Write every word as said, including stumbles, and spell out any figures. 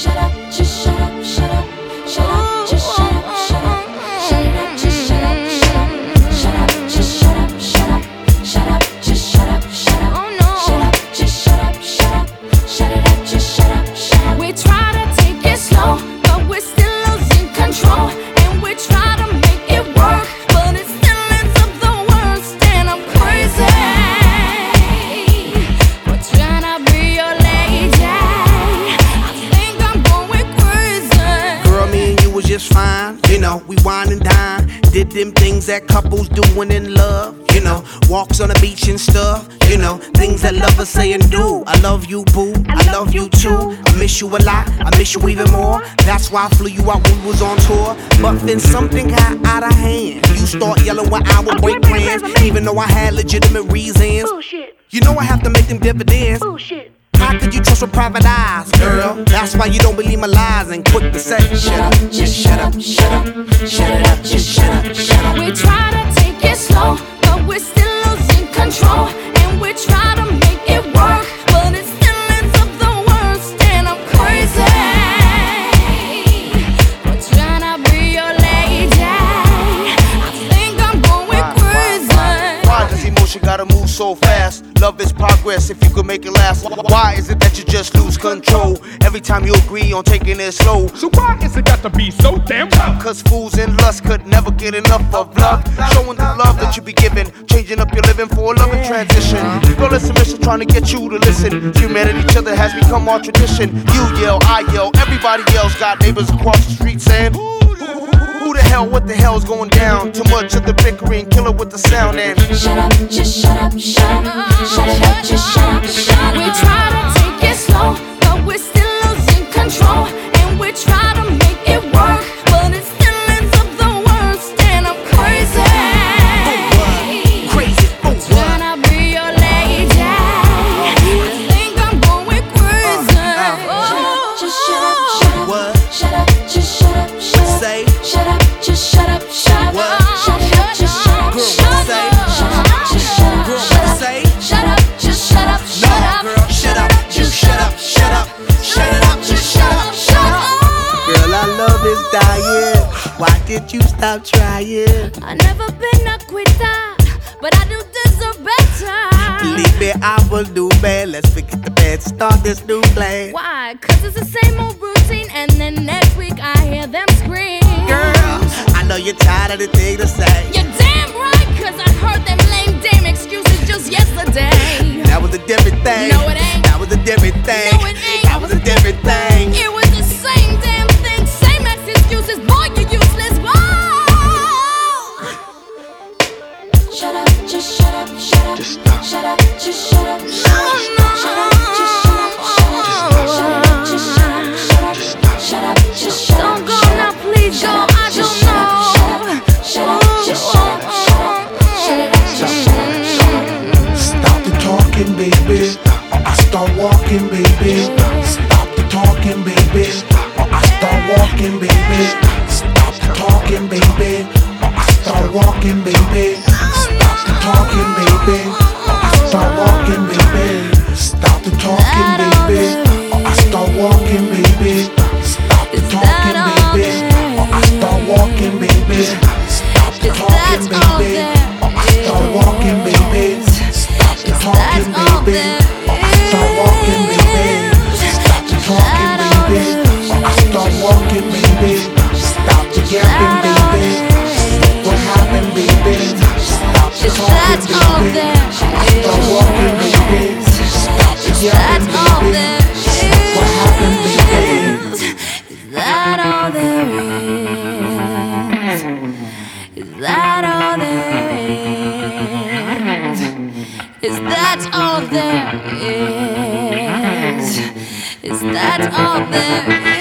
shut up, just shut up, shut up, shut up, just shut up, shut up, shut it up, just shut up, shut up, shut up, just shut up, shut up, shut up, just shut up, shut up, shut up, just shut up, shut up, shut it up, just shut up, shut up. We try to take it slow, but we're still losing control, and we try to make it work, but it still ends up the worst, and I'm crazy. We're trying to be your lady. I think I'm going crazy. Girl, me and you was just fine. You know, we wine and dine. Did them things that couples doing in love. You know, walks on the beach and stuff. You know, things that lovers say and do. I love you, boo. I love you too. I miss you a lot. I miss you even more. That's why I flew you out when we was on tour. But then something got out of hand. You start yelling when I would break plans, even though I had legitimate reasons. Bullshit. You know I have to make them dividends. Bullshit. How could you trust with private eyes, girl? That's why you don't believe my lies and quick to say, shut up, just shut up, shut up, shut it up, just shut up, shut up. We try to take it slow, but we're still losing control, and we try to make it work, but it still ends up the worst, and I'm crazy. We're trying to be your lady. I think I'm going crazy. Why does emotion gotta move so fast? Love is progress if you could make it last. Why is it that you just lose control every time you agree on taking it slow? So why is it got to be so damn tough? Cause fools in lust could never get enough of love. Showing the love that you be giving, changing up your living for a loving transition. Girl, it's a mission trying to get you to listen. Humanity, each other has become our tradition. You yell, I yell, everybody else. Got neighbors across the street saying, who the hell, what the hell's going down? Too much of the bickering, kill it with the sound and Shut up, just shut up, shut up, shut it up, just shut up, shut up. We try to take it slow, but we're still losing control, and we try to make it work, but it still ends up the worst, and I'm crazy. Crazy, oh what? Trying to be your lady. I think I'm going crazy. Just shut up, shut up, What? shut up, just shut up, shut up. Say, Shut up, just shut up, shut up. What? Shut it up, just shut up, Girl, shut up. say. Shut up, just shut up, Girl, shut up. say. Shut up, just shut up, shut no, up. girl, shut up, you shut up, shut up, shut it up, just shut up, shut up. Girl, our love is dying. Why did you stop trying? I've never been a quitter, but I do deserve better. Believe me, I will do bad. Let's forget the bad, start this new plan. Why? Cause it's the same old routine, and then next week I hear them scream. Girl, I know you're tired of the thing to say. You're damn right, cause I heard them lame damn excuses just yesterday. That was a different thing. No, it ain't. That was a different thing. No, it ain't. That was a different thing. It was the same damn thing, same ex excuses. Boy, you useless. Whoa. Shut up, just shut up, shut up. Just stop. Shut up, just shut up. Shut up, shut up, just shut up. Shut up, just shut up, shut up. Shut up, just shut up. Don't go now, please go. I don't know. Shut up, just shut up, shut up. Shut it up, just shut up, shut up. Stop the talking, baby, or I start walking, baby. Stop the talking, baby, or I start walking, baby. Stop the talking, baby, or I start walking, baby. Stop the talking, baby, or I start walking, baby. Stop the talking, baby, or I start walking, baby. Stop the talking, baby, or I start walking, baby. Stop the talking, baby, or I start walking, baby. Stop the talking, baby, or I start walking, baby. Stop the talking, baby, or I start walking, baby. Stop the yapping, baby. What happened, baby? Stop the talking, baby, or I start walking, baby. Stop the yapping, baby. What happened, baby? Is that all there is? Is that all there is? Is that all there is? Is that all there is?